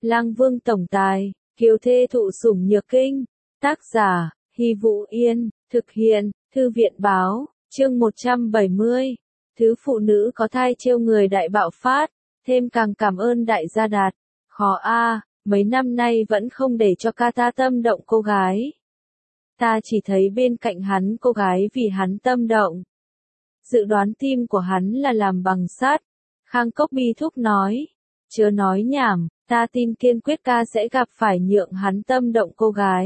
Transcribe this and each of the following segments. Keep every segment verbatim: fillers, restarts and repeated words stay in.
Lang Vương tổng tài, kiều thê thụ sủng nhược kinh. Tác giả, Hy Vũ Yên, thực hiện, Thư viện báo, chương một trăm bảy mươi. Thứ phụ nữ có thai trêu người đại bạo phát, thêm càng cảm ơn đại gia đạt. Khó a, mấy năm nay vẫn không để cho ca ta tâm động cô gái. Ta chỉ thấy bên cạnh hắn cô gái vì hắn tâm động. Dự đoán tim của hắn là làm bằng sắt. Khang Cốc bi thúc nói. Chớ nói nhảm, ta tin kiên quyết ca sẽ gặp phải nhượng hắn tâm động cô gái.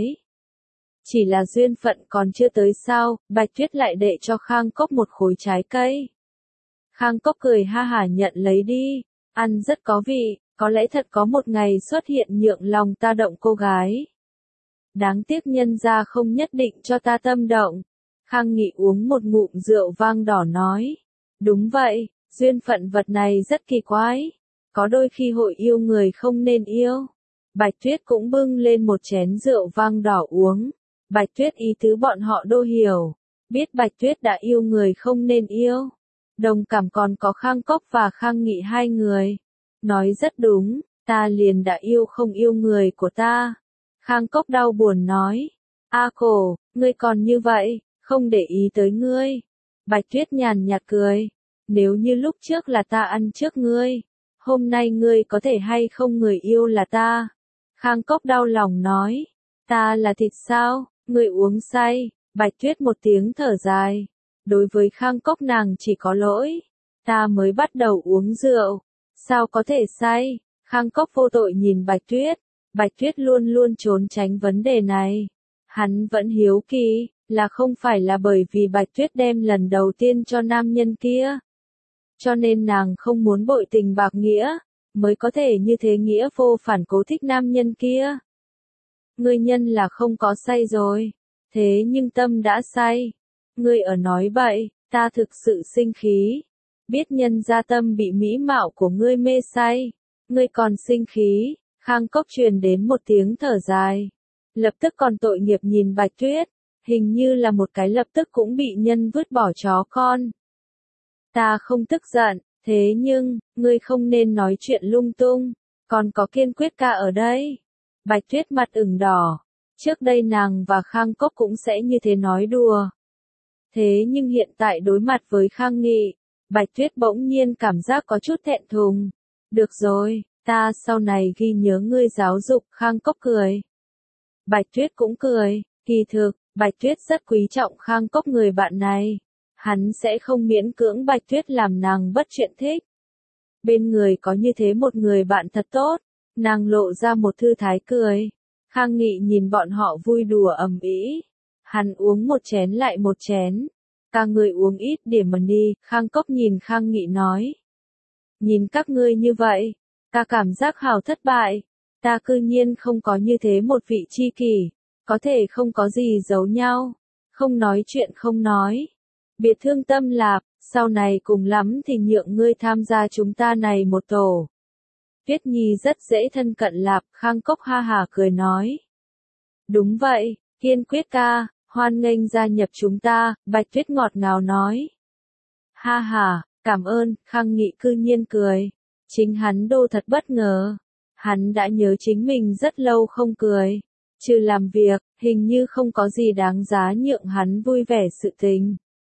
Chỉ là duyên phận còn chưa tới sao, Bạch Tuyết lại đệ cho Khang Cốc một khối trái cây. Khang Cốc cười ha hả nhận lấy đi, ăn rất có vị, có lẽ thật có một ngày xuất hiện nhượng lòng ta động cô gái. Đáng tiếc nhân gia không nhất định cho ta tâm động. Khang Nghị uống một ngụm rượu vang đỏ nói. Đúng vậy, duyên phận vật này rất kỳ quái. Có đôi khi hội yêu người không nên yêu. Bạch Tuyết cũng bưng lên một chén rượu vang đỏ uống. Bạch Tuyết ý tứ bọn họ đô hiểu. Biết Bạch Tuyết đã yêu người không nên yêu. Đồng cảm còn có Khang Cốc và Khang Nghị hai người. Nói rất đúng, ta liền đã yêu không yêu người của ta. Khang Cốc đau buồn nói. A cổ, ngươi còn như vậy, không để ý tới ngươi. Bạch Tuyết nhàn nhạt cười. Nếu như lúc trước là ta ăn trước ngươi, hôm nay ngươi có thể hay không người yêu là ta. Khang Cốc đau lòng nói. Ta là thịt sao, ngươi uống say. Bạch Tuyết một tiếng thở dài. Đối với Khang Cốc nàng chỉ có lỗi. Ta mới bắt đầu uống rượu. Sao có thể say? Khang Cốc vô tội nhìn Bạch Tuyết. Bạch Tuyết luôn luôn trốn tránh vấn đề này. Hắn vẫn hiếu kỳ, là không phải là bởi vì Bạch Tuyết đem lần đầu tiên cho nam nhân kia. Cho nên nàng không muốn bội tình bạc nghĩa, mới có thể như thế nghĩa vô phản cố thích nam nhân kia. Ngươi nhân là không có say rồi, thế nhưng tâm đã say. Ngươi ở nói bậy, ta thực sự sinh khí. Biết nhân gia tâm bị mỹ mạo của ngươi mê say, ngươi còn sinh khí. Khang Cốc truyền đến một tiếng thở dài. Lập tức còn tội nghiệp nhìn Bạch Tuyết, hình như là một cái lập tức cũng bị nhân vứt bỏ chó con. Ta không tức giận, thế nhưng, ngươi không nên nói chuyện lung tung, còn có kiên quyết ca ở đây. Bạch Tuyết mặt ửng đỏ, trước đây nàng và Khang Cốc cũng sẽ như thế nói đùa. Thế nhưng hiện tại đối mặt với Khang Nghị, Bạch Tuyết bỗng nhiên cảm giác có chút thẹn thùng. Được rồi, ta sau này ghi nhớ ngươi giáo dục. Khang Cốc cười. Bạch Tuyết cũng cười, kỳ thực, Bạch Tuyết rất quý trọng Khang Cốc người bạn này. Hắn sẽ không miễn cưỡng Bạch Tuyết làm nàng bất chuyện thích. Bên người có như thế một người bạn thật tốt, nàng lộ ra một thư thái cười. Khang Nghị nhìn bọn họ vui đùa ầm ĩ. Hắn uống một chén lại một chén. Cả người uống ít điểm mà đi. Khang Cốc nhìn Khang Nghị nói. Nhìn các ngươi như vậy, ta cảm giác hào thất bại. Ta cư nhiên không có như thế một vị tri kỷ, có thể không có gì giấu nhau, không nói chuyện không nói. Biệt thương tâm lạp, sau này cùng lắm thì nhượng ngươi tham gia chúng ta này một tổ. Tuyết Nhi rất dễ thân cận lạp. Khang Cốc ha hà cười nói. Đúng vậy, kiên quyết ca, hoan nghênh gia nhập chúng ta. Bạch Tuyết ngọt ngào nói. Ha hà, cảm ơn. Khang Nghị cư nhiên cười. Chính hắn đô thật bất ngờ. Hắn đã nhớ chính mình rất lâu không cười. Trừ làm việc, hình như không có gì đáng giá nhượng hắn vui vẻ sự tình.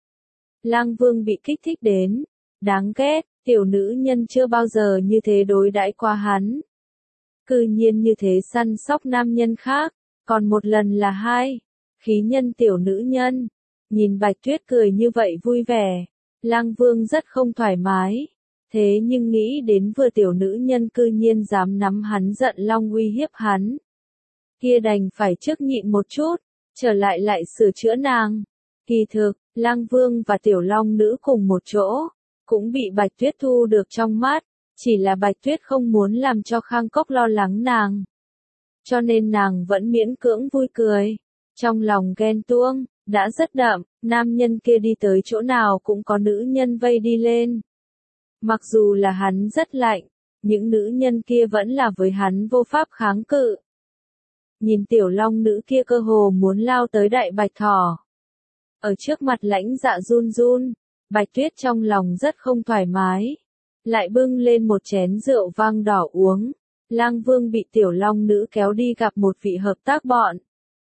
Lang Vương bị kích thích đến. Đáng ghét, tiểu nữ nhân chưa bao giờ như thế đối đãi qua hắn. Cư nhiên như thế săn sóc nam nhân khác, còn một lần là hai. Khí nhân tiểu nữ nhân. Nhìn Bạch Tuyết cười như vậy vui vẻ. Lang Vương rất không thoải mái. Thế nhưng nghĩ đến vừa tiểu nữ nhân cư nhiên dám nắm hắn giận long uy hiếp hắn. Kia đành phải trước nhịn một chút, trở lại lại sửa chữa nàng. Kỳ thực, Lang Vương và tiểu long nữ cùng một chỗ, cũng bị Bạch Tuyết thu được trong mắt, chỉ là Bạch Tuyết không muốn làm cho Khang Cốc lo lắng nàng. Cho nên nàng vẫn miễn cưỡng vui cười. Trong lòng ghen tuông, đã rất đậm, nam nhân kia đi tới chỗ nào cũng có nữ nhân vây đi lên. Mặc dù là hắn rất lạnh, những nữ nhân kia vẫn là với hắn vô pháp kháng cự. Nhìn tiểu long nữ kia cơ hồ muốn lao tới đại bạch thỏ. Ở trước mặt lãnh dạ run run, Bạch Tuyết trong lòng rất không thoải mái. Lại bưng lên một chén rượu vang đỏ uống. Lang Vương bị tiểu long nữ kéo đi gặp một vị hợp tác bọn.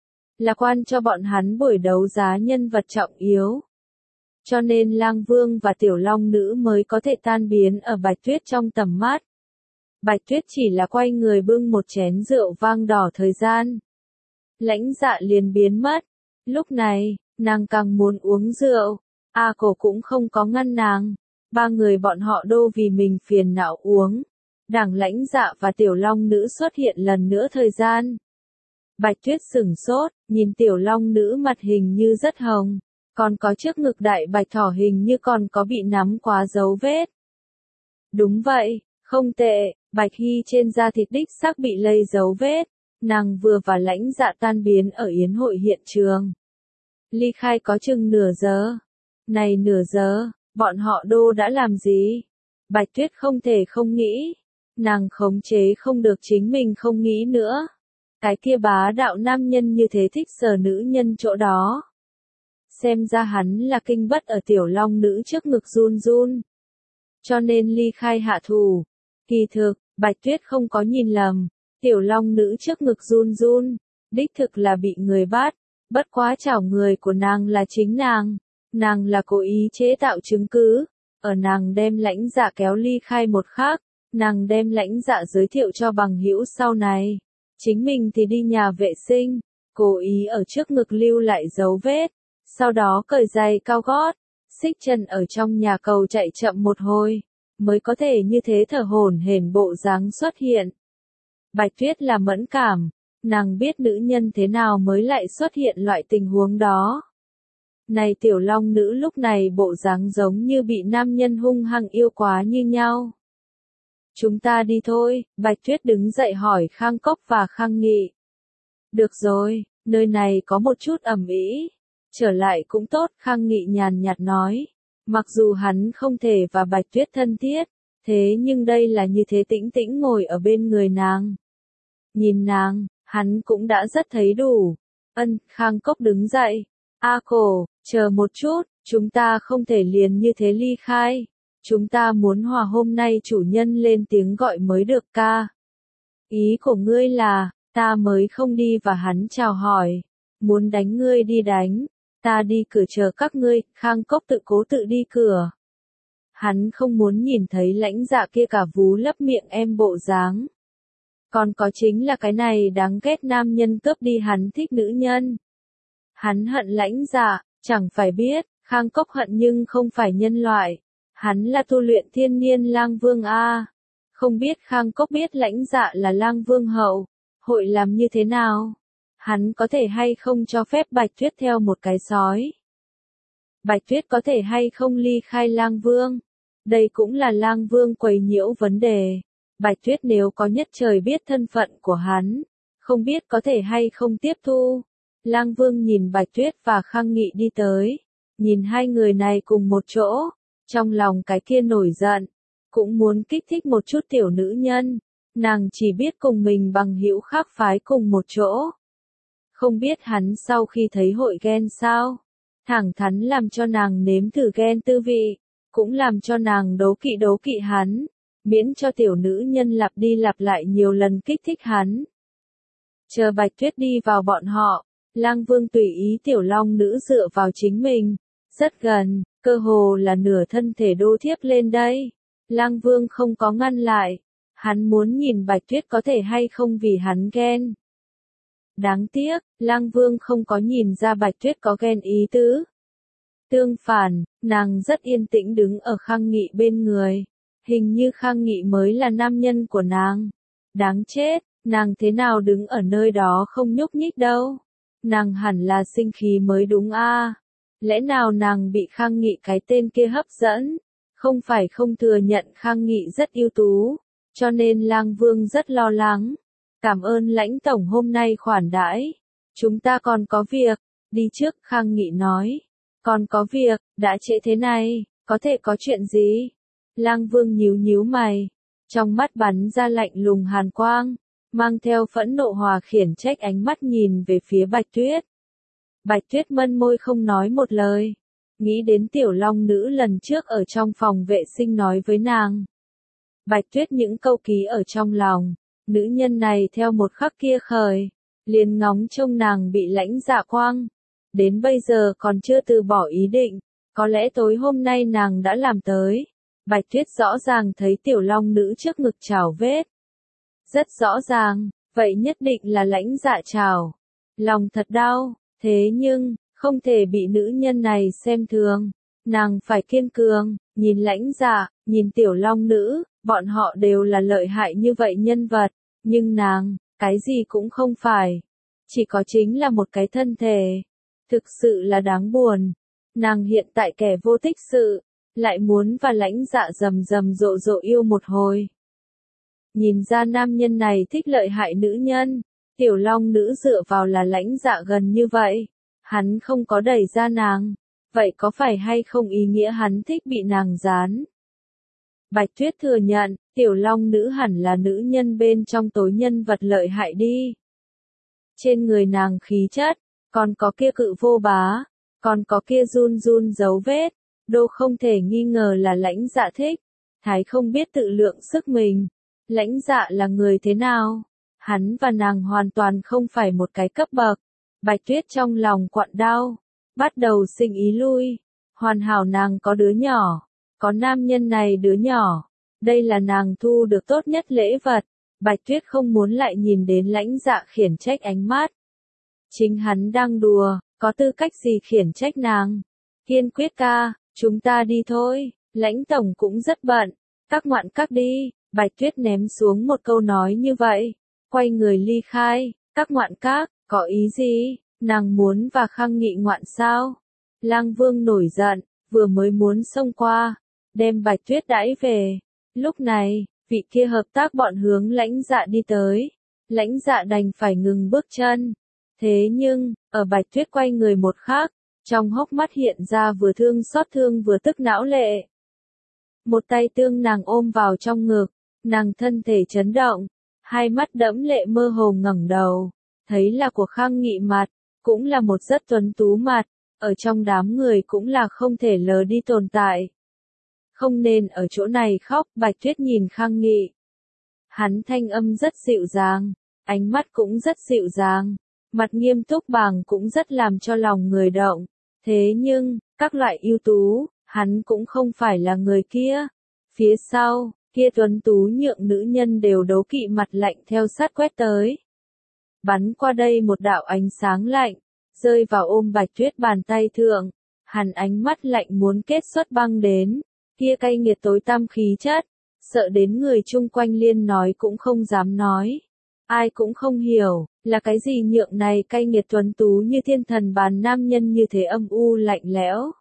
Là quan cho bọn hắn buổi đấu giá nhân vật trọng yếu. Cho nên Lang Vương và tiểu long nữ mới có thể tan biến ở Bạch Tuyết trong tầm mắt. Bạch Tuyết chỉ là quay người bưng một chén rượu vang đỏ thời gian. Lãnh Dạ liền biến mất. Lúc này, nàng càng muốn uống rượu. A Cổ cũng không có ngăn nàng. Ba người bọn họ đô vì mình phiền não uống. Đảng Lãnh Dạ và tiểu long nữ xuất hiện lần nữa thời gian. Bạch Tuyết sửng sốt, nhìn tiểu long nữ mặt hình như rất hồng. Còn có trước ngực đại bạch thỏ hình như còn có bị nắm quá dấu vết. Đúng vậy, không tệ, Bạch Hy trên da thịt đích xác bị lây dấu vết. Nàng vừa và Lãnh Dạ tan biến ở yến hội hiện trường. Ly khai có chừng nửa giờ. Này nửa giờ, bọn họ đô đã làm gì? Bạch Tuyết không thể không nghĩ. Nàng khống chế không được chính mình không nghĩ nữa. Cái kia bá đạo nam nhân như thế thích sờ nữ nhân chỗ đó. Xem ra hắn là kinh bất ở tiểu long nữ trước ngực run run. Cho nên ly khai hạ thủ. Kỳ thực, Bạch Tuyết không có nhìn lầm. Tiểu long nữ trước ngực run run. Đích thực là bị người bắt. Bất quá chảo người của nàng là chính nàng. Nàng là cố ý chế tạo chứng cứ. Ở nàng đem Lãnh Dạ kéo ly khai một khắc. Nàng đem Lãnh Dạ giới thiệu cho bằng hữu sau này. Chính mình thì đi nhà vệ sinh. Cố ý ở trước ngực lưu lại dấu vết. Sau đó cởi giày cao gót. Xích chân ở trong nhà cầu chạy chậm một hồi. Mới có thể như thế thở hổn hển bộ dáng xuất hiện. Bạch Tuyết là mẫn cảm. Nàng biết nữ nhân thế nào mới lại xuất hiện loại tình huống đó. Này tiểu long nữ lúc này bộ dáng giống như bị nam nhân hung hăng yêu quá như nhau. Chúng ta đi thôi, Bạch Tuyết đứng dậy hỏi Khang Cốc và Khang Nghị. Được rồi, nơi này có một chút ẩm ĩ. Trở lại cũng tốt, Khang Nghị nhàn nhạt nói. Mặc dù hắn không thể và Bạch Tuyết thân thiết, thế nhưng đây là như thế tĩnh tĩnh ngồi ở bên người nàng. Nhìn nàng, hắn cũng đã rất thấy đủ. Ân, Khang Cốc đứng dậy. A Cổ, chờ một chút, chúng ta không thể liền như thế ly khai. Chúng ta muốn hòa hôm nay chủ nhân lên tiếng gọi mới được ca. Ý của ngươi là, ta mới không đi và hắn chào hỏi. Muốn đánh ngươi đi đánh. Ta đi cửa chờ các ngươi, Khang Cốc tự cố tự đi cửa. Hắn không muốn nhìn thấy Lãnh Dạ kia cả vú lấp miệng em bộ dáng. Còn có chính là cái này đáng ghét nam nhân cướp đi hắn thích nữ nhân. Hắn hận Lãnh Dạ, chẳng phải biết, Khang Cốc hận nhưng không phải nhân loại. Hắn là tu luyện thiên niên lang vương A. Không biết Khang Cốc biết Lãnh Dạ là lang vương hậu. Hội làm như thế nào? Hắn có thể hay không cho phép Bạch Tuyết theo một cái sói? Bạch Tuyết có thể hay không ly khai lang vương? Đây cũng là lang vương quấy nhiễu vấn đề. Bạch Tuyết nếu có nhất trời biết thân phận của hắn, không biết có thể hay không tiếp thu. Lang vương nhìn Bạch Tuyết và Khang Nghị đi tới, nhìn hai người này cùng một chỗ, trong lòng cái kia nổi giận, cũng muốn kích thích một chút tiểu nữ nhân, nàng chỉ biết cùng mình bằng hữu khác phái cùng một chỗ. Không biết hắn sau khi thấy hội ghen sao, thẳng thắn làm cho nàng nếm thử ghen tư vị, cũng làm cho nàng đố kỵ đố kỵ hắn, miễn cho tiểu nữ nhân lặp đi lặp lại nhiều lần kích thích hắn. Chờ Bạch Tuyết đi vào bọn họ, Lang Vương tùy ý tiểu long nữ dựa vào chính mình, rất gần, cơ hồ là nửa thân thể đô thiếp lên đây. Lang Vương không có ngăn lại, hắn muốn nhìn Bạch Tuyết có thể hay không vì hắn ghen. Đáng tiếc, Lang Vương không có nhìn ra Bạch Tuyết có ghen ý tứ. Tương phản, nàng rất yên tĩnh đứng ở Khang Nghị bên người. Hình như Khang Nghị mới là nam nhân của nàng. Đáng chết, nàng thế nào đứng ở nơi đó không nhúc nhích đâu. Nàng hẳn là sinh khí mới đúng a. Lẽ nào nàng bị Khang Nghị cái tên kia hấp dẫn? Không phải không thừa nhận Khang Nghị rất ưu tú, cho nên Lang Vương rất lo lắng. Cảm ơn Lãnh tổng hôm nay khoản đãi. Chúng ta còn có việc, đi trước, Khang Nghị nói. Còn có việc, đã trễ thế này, có thể có chuyện gì? Lang Vương nhíu nhíu mày, trong mắt bắn ra lạnh lùng hàn quang, mang theo phẫn nộ hòa khiển trách ánh mắt nhìn về phía Bạch Tuyết. Bạch Tuyết mân môi không nói một lời, nghĩ đến tiểu long nữ lần trước ở trong phòng vệ sinh nói với nàng. Bạch Tuyết những câu ký ở trong lòng, Nữ nhân này theo một khắc kia khởi, liền ngóng trông nàng bị Lãnh Dạ quăng. Đến bây giờ còn chưa từ bỏ ý định, có lẽ tối hôm nay nàng đã làm tới. Bạch Tuyết rõ ràng thấy tiểu long nữ trước ngực trào vết. Rất rõ ràng, vậy nhất định là Lãnh Dạ trào. Lòng thật đau, thế nhưng, không thể bị nữ nhân này xem thường. Nàng phải kiên cường, nhìn Lãnh Dạ, nhìn tiểu long nữ, bọn họ đều là lợi hại như vậy nhân vật, nhưng nàng, cái gì cũng không phải. Chỉ có chính là một cái thân thể. Thực sự là đáng buồn. Nàng hiện tại kẻ vô tích sự, lại muốn và Lãnh Dạ rầm rầm rộ rộ yêu một hồi. Nhìn ra nam nhân này thích lợi hại nữ nhân, tiểu long nữ dựa vào là Lãnh Dạ gần như vậy. Hắn không có đẩy ra nàng, vậy có phải hay không ý nghĩa hắn thích bị nàng dán? Bạch Tuyết thừa nhận, tiểu long nữ hẳn là nữ nhân bên trong tối nhân vật lợi hại đi. Trên người nàng khí chất, còn có kia cự vô bá, còn có kia run run dấu vết, đô không thể nghi ngờ là Lãnh Dạ thích. Thái không biết tự lượng sức mình. Lãnh Dạ là người thế nào? Hắn và nàng hoàn toàn không phải một cái cấp bậc. Bạch Tuyết trong lòng quặn đau, bắt đầu sinh ý lui. Hoàn hảo nàng có đứa nhỏ, có nam nhân này đứa nhỏ. Đây là nàng thu được tốt nhất lễ vật. Bạch Tuyết không muốn lại nhìn đến Lãnh Dạ khiển trách ánh mắt. Chính hắn đang đùa, có tư cách gì khiển trách nàng? Kiên quyết ca, chúng ta đi thôi, Lãnh tổng cũng rất bận, các ngoạn các đi. Bạch Tuyết ném xuống một câu nói như vậy, quay người ly khai. Các ngoạn các, có ý gì? Nàng muốn và Khang Nghị ngoạn sao? Lang Vương nổi giận, vừa mới muốn xông qua, đem Bạch Tuyết đãi về. Lúc này, vị kia hợp tác bọn hướng Lãnh Dạ đi tới. Lãnh Dạ đành phải ngừng bước chân. Thế nhưng, ở Bạch Tuyết quay người một khắc, trong hốc mắt hiện ra vừa thương xót thương vừa tức não lệ. Một tay tương nàng ôm vào trong ngực, nàng thân thể chấn động, hai mắt đẫm lệ mơ hồ ngẩng đầu, thấy là của Khang Nghị mặt, cũng là một rất tuấn tú mặt, ở trong đám người cũng là không thể lờ đi tồn tại. Không nên ở chỗ này khóc, Bạch Tuyết nhìn Khang Nghị. Hắn thanh âm rất dịu dàng, ánh mắt cũng rất dịu dàng, mặt nghiêm túc bàng cũng rất làm cho lòng người động. Thế nhưng, các loại ưu tú, hắn cũng không phải là người kia. Phía sau, kia tuấn tú nhượng nữ nhân đều đấu kỵ mặt lạnh theo sát quét tới. Bắn qua đây một đạo ánh sáng lạnh, rơi vào ôm Bạch Tuyết bàn tay thượng. Hắn ánh mắt lạnh muốn kết xuất băng đến, kia cay nghiệt tối tăm khí chất, sợ đến người chung quanh liên nói cũng không dám nói. Ai cũng không hiểu, là cái gì nhượng này cay nghiệt tuấn tú như thiên thần bàn nam nhân như thế âm u lạnh lẽo.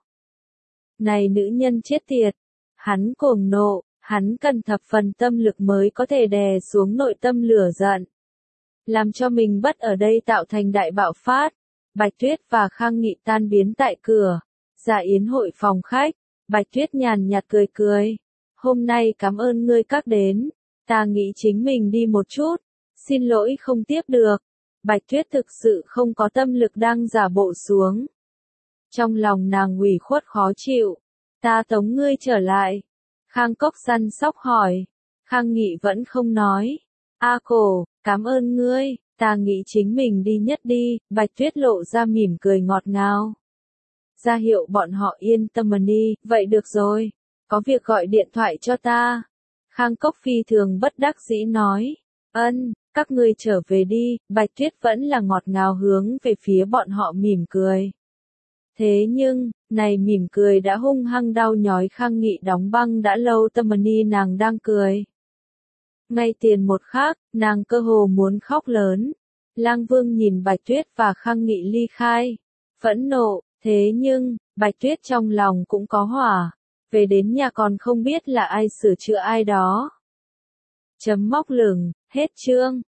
Này nữ nhân chết tiệt, hắn cuồng nộ, hắn cần thập phần tâm lực mới có thể đè xuống nội tâm lửa giận. Làm cho mình bất ở đây tạo thành đại bạo phát. Bạch Tuyết và Khang Nghị tan biến tại cửa, dạ yến hội phòng khách. Bạch Tuyết nhàn nhạt cười cười. Hôm nay cảm ơn ngươi các đến, ta nghĩ chính mình đi một chút, xin lỗi không tiếp được. Bạch Tuyết thực sự không có tâm lực đang giả bộ xuống. Trong lòng nàng ủy khuất khó chịu, ta tống ngươi trở lại. Khang Cốc săn sóc hỏi, Khang Nghị vẫn không nói. A cổ, cảm ơn ngươi, ta nghĩ chính mình đi nhất đi. Bạch Tuyết lộ ra mỉm cười ngọt ngào. Ra hiệu bọn họ yên tâm đi, vậy được rồi, có việc gọi điện thoại cho ta. Khang Cốc phi thường bất đắc dĩ nói, ân, các ngươi trở về đi. Bạch Tuyết vẫn là ngọt ngào hướng về phía bọn họ mỉm cười. Thế nhưng, này mỉm cười đã hung hăng đau nhói Khang Nghị đóng băng đã lâu tâm ni nàng đang cười. Ngay tiền một khắc, nàng cơ hồ muốn khóc lớn. Lang Vương nhìn Bạch Tuyết và Khang Nghị ly khai, phẫn nộ, thế nhưng, Bạch Tuyết trong lòng cũng có hỏa, về đến nhà còn không biết là ai sửa chữa ai đó. Chấm móc lửng, hết chương.